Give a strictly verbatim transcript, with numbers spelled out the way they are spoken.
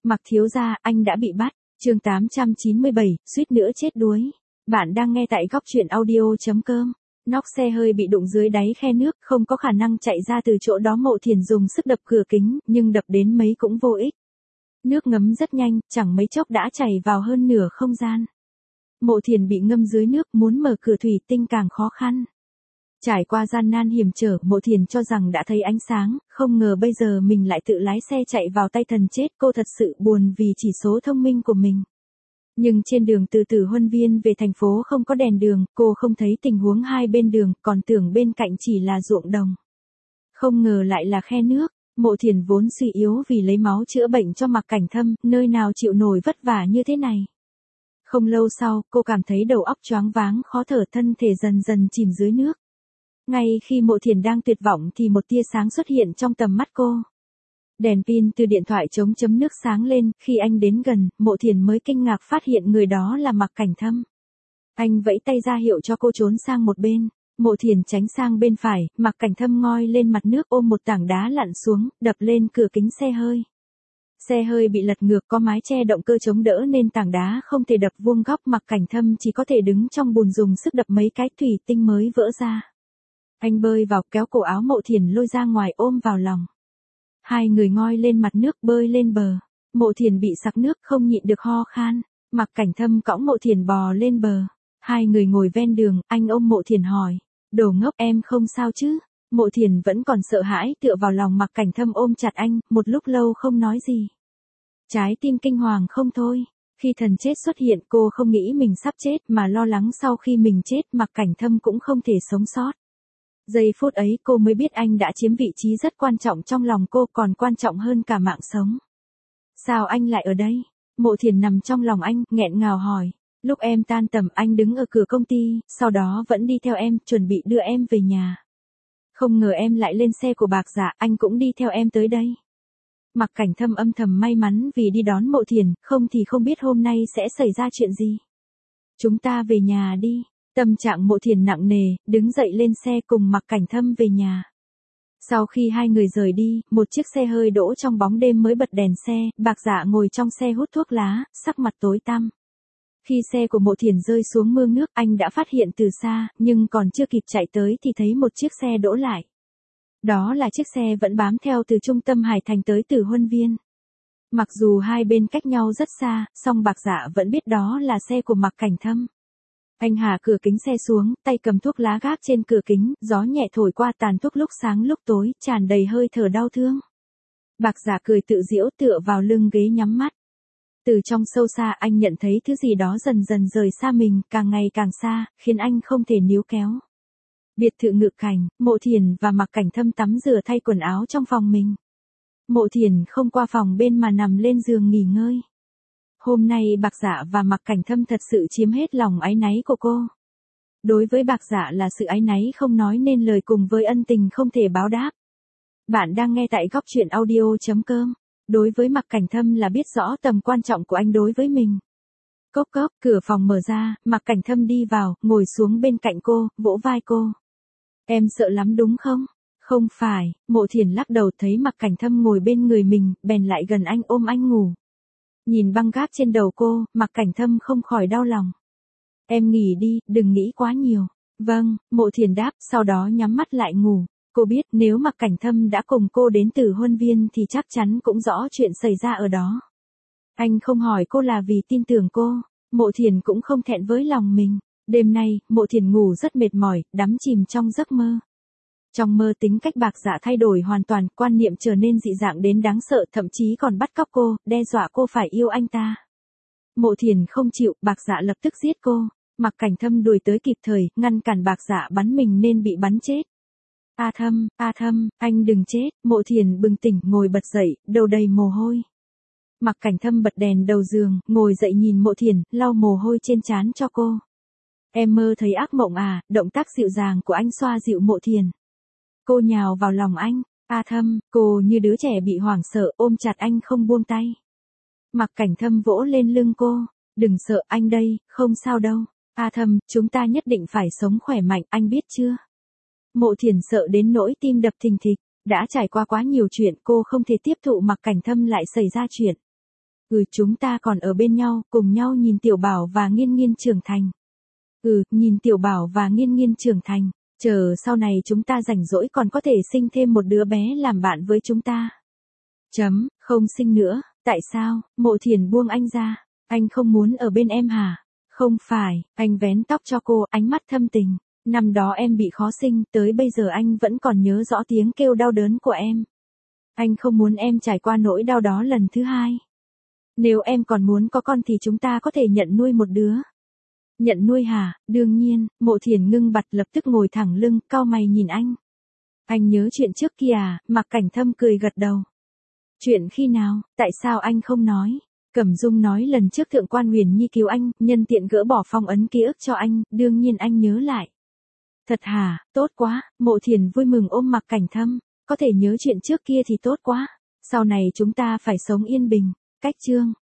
Mặc thiếu gia, anh đã bị bắt. Chương tám trăm chín mươi bảy, suýt nữa chết đuối. Bạn đang nghe tại góc truyện audio chấm com. Nóc xe hơi bị đụng dưới đáy khe nước, không có khả năng chạy ra từ chỗ đó. Mộ Thiền dùng sức đập cửa kính, nhưng đập đến mấy cũng vô ích. Nước ngấm rất nhanh, chẳng mấy chốc đã chảy vào hơn nửa không gian. Mộ Thiền bị ngâm dưới nước, muốn mở cửa thủy tinh càng khó khăn. Trải qua gian nan hiểm trở, Mộ Thiền cho rằng đã thấy ánh sáng, không ngờ bây giờ mình lại tự lái xe chạy vào tay thần chết. Cô thật sự buồn vì chỉ số thông minh của mình. Nhưng trên đường từ Tử Huân Viên về thành phố không có đèn đường, cô không thấy tình huống hai bên đường, còn tưởng bên cạnh chỉ là ruộng đồng. Không ngờ lại là khe nước. Mộ Thiền vốn suy yếu vì lấy máu chữa bệnh cho Mạc Cảnh Thâm, nơi nào chịu nổi vất vả như thế này. Không lâu sau, cô cảm thấy đầu óc choáng váng, khó thở, thân thể dần dần chìm dưới nước. Ngay khi Mộ Thiền đang tuyệt vọng thì một tia sáng xuất hiện trong tầm mắt cô. Đèn pin từ điện thoại chống chấm nước sáng lên, khi anh đến gần, Mộ Thiền mới kinh ngạc phát hiện người đó là Mạc Cảnh Thâm. Anh vẫy tay ra hiệu cho cô trốn sang một bên. Mộ Thiền tránh sang bên phải, Mạc Cảnh Thâm ngoi lên mặt nước ôm một tảng đá lặn xuống, đập lên cửa kính xe hơi. Xe hơi bị lật ngược, có mái che động cơ chống đỡ nên tảng đá không thể đập vuông góc. Mạc Cảnh Thâm chỉ có thể đứng trong bùn dùng sức đập mấy cái, thủy tinh mới vỡ ra. Anh bơi vào, kéo cổ áo Mộ Thiền lôi ra ngoài, ôm vào lòng. Hai người ngoi lên mặt nước, bơi lên bờ. Mộ Thiền bị sặc nước, không nhịn được ho khan. Mạc Cảnh Thâm cõng Mộ Thiền bò lên bờ. Hai người ngồi ven đường, anh ôm Mộ Thiền hỏi. Đồ ngốc, em không sao chứ? Mộ Thiền vẫn còn sợ hãi, tựa vào lòng Mạc Cảnh Thâm ôm chặt anh, một lúc lâu không nói gì. Trái tim kinh hoàng không thôi. Khi thần chết xuất hiện, cô không nghĩ mình sắp chết, mà lo lắng sau khi mình chết Mạc Cảnh Thâm cũng không thể sống sót. Giây phút ấy cô mới biết anh đã chiếm vị trí rất quan trọng trong lòng cô, còn quan trọng hơn cả mạng sống. Sao anh lại ở đây? Mộ Thiền nằm trong lòng anh, nghẹn ngào hỏi. Lúc em tan tầm anh đứng ở cửa công ty, sau đó vẫn đi theo em, chuẩn bị đưa em về nhà. Không ngờ em lại lên xe của Bạc Dạ, anh cũng đi theo em tới đây. Mạc Cảnh Thâm âm thầm may mắn vì đi đón Mộ Thiền, không thì không biết hôm nay sẽ xảy ra chuyện gì. Chúng ta về nhà đi. Tâm trạng Mộ Thiền nặng nề, đứng dậy lên xe cùng Mạc Cảnh Thâm về nhà. Sau khi hai người rời đi, một chiếc xe hơi đỗ trong bóng đêm mới bật đèn xe, Bạc Dạ ngồi trong xe hút thuốc lá, sắc mặt tối tăm. Khi xe của Mộ Thiền rơi xuống mương nước, anh đã phát hiện từ xa, nhưng còn chưa kịp chạy tới thì thấy một chiếc xe đỗ lại. Đó là chiếc xe vẫn bám theo từ trung tâm Hải Thành tới Tử Huân Viên. Mặc dù hai bên cách nhau rất xa, song Bạc Dạ vẫn biết đó là xe của Mạc Cảnh Thâm. Anh hạ cửa kính xe xuống, tay cầm thuốc lá gác trên cửa kính, gió nhẹ thổi qua tàn thuốc lúc sáng lúc tối, tràn đầy hơi thở đau thương. Bạc Dạ cười tự giễu, tựa vào lưng ghế nhắm mắt. Từ trong sâu xa anh nhận thấy thứ gì đó dần dần rời xa mình, càng ngày càng xa, khiến anh không thể níu kéo. Biệt thự Ngự Cảnh, Mộ Thiền và Mạc Cảnh Thâm tắm rửa thay quần áo trong phòng mình. Mộ Thiền không qua phòng bên mà nằm lên giường nghỉ ngơi. Hôm nay Bạc Dạ và Mạc Cảnh Thâm thật sự chiếm hết lòng áy náy của cô. Đối với Bạc Dạ là sự áy náy không nói nên lời, cùng với ân tình không thể báo đáp. Bạn đang nghe tại góc truyện audio chấm com. Đối với Mạc Cảnh Thâm là biết rõ tầm quan trọng của anh đối với mình. Cốc cốc, cửa phòng mở ra, Mạc Cảnh Thâm đi vào, ngồi xuống bên cạnh cô, vỗ vai cô. Em sợ lắm đúng không? Không phải. Mộ Thiền lắc đầu, thấy Mạc Cảnh Thâm ngồi bên người mình, bèn lại gần anh ôm anh ngủ. Nhìn băng gác trên đầu cô, Mạc Cảnh Thâm không khỏi đau lòng. Em nghỉ đi, đừng nghĩ quá nhiều. Vâng, Mộ Thiền đáp, sau đó nhắm mắt lại ngủ. Cô biết nếu Mạc Cảnh Thâm đã cùng cô đến Tử Huân Viên thì chắc chắn cũng rõ chuyện xảy ra ở đó. Anh không hỏi cô là vì tin tưởng cô. Mộ Thiền cũng không thẹn với lòng mình. Đêm nay, Mộ Thiền ngủ rất mệt mỏi, đắm chìm trong giấc mơ. Trong mơ tính cách Bạc Dạ thay đổi hoàn toàn, quan niệm trở nên dị dạng đến đáng sợ, thậm chí còn bắt cóc cô, đe dọa cô phải yêu anh ta. Mộ Thiền không chịu, Bạc Dạ lập tức giết cô. Mạc Cảnh Thâm đuổi tới kịp thời, ngăn cản Bạc Dạ bắn mình nên bị bắn chết. A Thâm, A Thâm, anh đừng chết. Mộ Thiền bừng tỉnh, ngồi bật dậy, đầu đầy mồ hôi. Mạc Cảnh Thâm bật đèn đầu giường, ngồi dậy nhìn Mộ Thiền, lau mồ hôi trên trán cho cô. Em mơ thấy ác mộng à? Động tác dịu dàng của anh xoa dịu Mộ Thiền. Cô nhào vào lòng anh. A Thâm, cô như đứa trẻ bị hoảng sợ, ôm chặt anh không buông tay. Mạc Cảnh Thâm vỗ lên lưng cô. Đừng sợ, anh đây, không sao đâu. A Thâm, chúng ta nhất định phải sống khỏe mạnh, anh biết chưa? Mộ Thiền sợ đến nỗi tim đập thình thịch. Đã trải qua quá nhiều chuyện, cô không thể tiếp thụ Mạc Cảnh Thâm lại xảy ra chuyện. Ừ, chúng ta còn ở bên nhau, cùng nhau nhìn Tiểu Bảo và Nghiên Nghiên trưởng thành. Ừ, nhìn Tiểu Bảo và Nghiên Nghiên trưởng thành, chờ sau này chúng ta rảnh rỗi còn có thể sinh thêm một đứa bé làm bạn với chúng ta. Chấm, không sinh nữa, tại sao? Mộ Thiền buông anh ra, anh không muốn ở bên em hả? Không phải, anh vén tóc cho cô, ánh mắt thâm tình. Năm đó em bị khó sinh, tới bây giờ anh vẫn còn nhớ rõ tiếng kêu đau đớn của em. Anh không muốn em trải qua nỗi đau đó lần thứ hai. Nếu em còn muốn có con thì chúng ta có thể nhận nuôi một đứa. Nhận nuôi hả? Đương nhiên. Mộ Thiền ngưng bặt lập tức ngồi thẳng lưng, cau mày nhìn anh. Anh nhớ chuyện trước kia à? Mạc Cảnh Thâm cười gật đầu. Chuyện khi nào? Tại sao anh không nói? Cẩm Dung nói lần trước Thượng quan Huyền Nhi cứu anh, nhân tiện gỡ bỏ phong ấn ký ức cho anh, đương nhiên anh nhớ lại. Thật hả? Tốt quá. Mộ Thiền vui mừng ôm Mạc Cảnh Thâm. Có thể nhớ chuyện trước kia thì tốt quá. Sau này chúng ta phải sống yên bình. Cách chương